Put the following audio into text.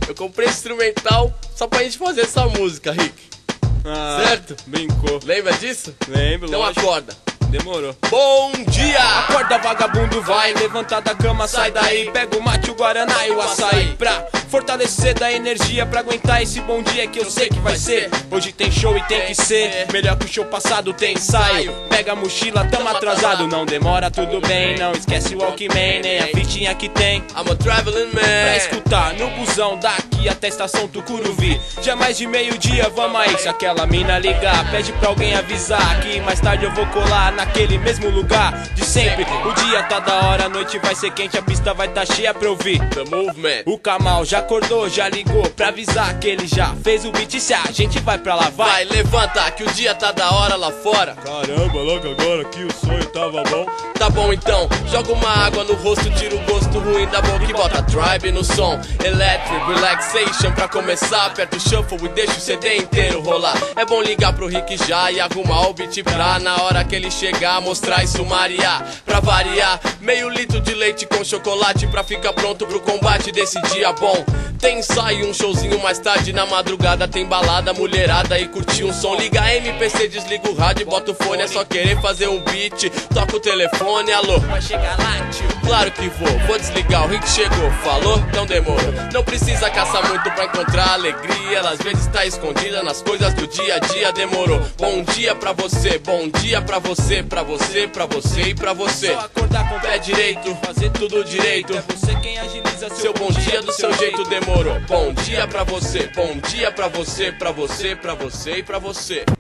Eu comprei esse instrumental só pra gente fazer essa música, Rick. Certo? Brincou. Lembra disso? Lembro, Então lógico. acorda. Demorou. Bom dia! Acorda, vagabundo, vai. Levanta da cama, sai daí. Pega o mate, o guaraná e o açaí pra fortalecer da energia, pra aguentar esse bom dia que eu sei que vai ser. Hoje tem show e tem que ser melhor que o show passado, tem ensaio. Pega a mochila, tamo atrasado. Não demora, tudo bem. Não esquece o Walkman, nem a fitinha que tem I'm a traveling pra man. escutar no busão daqui até a estação Tucuruvi. Já mais de meio-dia, vamos aí. Se aquela mina ligar, pede pra alguém avisar que mais tarde eu vou colar naquele mesmo lugar de sempre. O dia tá da hora, a noite vai ser quente, a pista vai tá cheia pra ouvir The movement. o Kamal já acordou, já ligou pra avisar que ele já fez o beat. Se a gente vai pra lá, Vai, levanta, que o dia tá da hora lá fora. Caramba, logo agora que o sonho tava bom. Tá bom então, joga uma água no rosto, tira o gosto ruim da boca e bota Tribe no som. Electric Relaxation pra começar, aperta o shuffle e deixa o CD inteiro rolar. É bom ligar pro Rick já e arrumar o beat pra na hora que ele chegar mostrar e sumariar. Pra variar, meio litro de leite com chocolate pra ficar pronto pro combate desse dia bom. Tem ensaio, um showzinho mais tarde na madrugada, tem balada, mulherada e curtir um som. Liga a MPC, desliga o rádio, bota o fone, é só querer fazer um beat. Toca o telefone, alô, Vai chegar lá, tio. claro que vou desligar, o Rick chegou, falou, não demorou. Não precisa caçar muito pra encontrar alegria, ela às vezes tá escondida nas coisas do dia a dia, demorou. Bom dia pra você, bom dia pra você, pra você, pra você e pra você. Só acordar com o Pé direito, fazer tudo direito. É você quem agiliza Seu bom dia do seu jeito demorou. Bom dia pra você, bom dia pra você, pra você, pra você e pra você.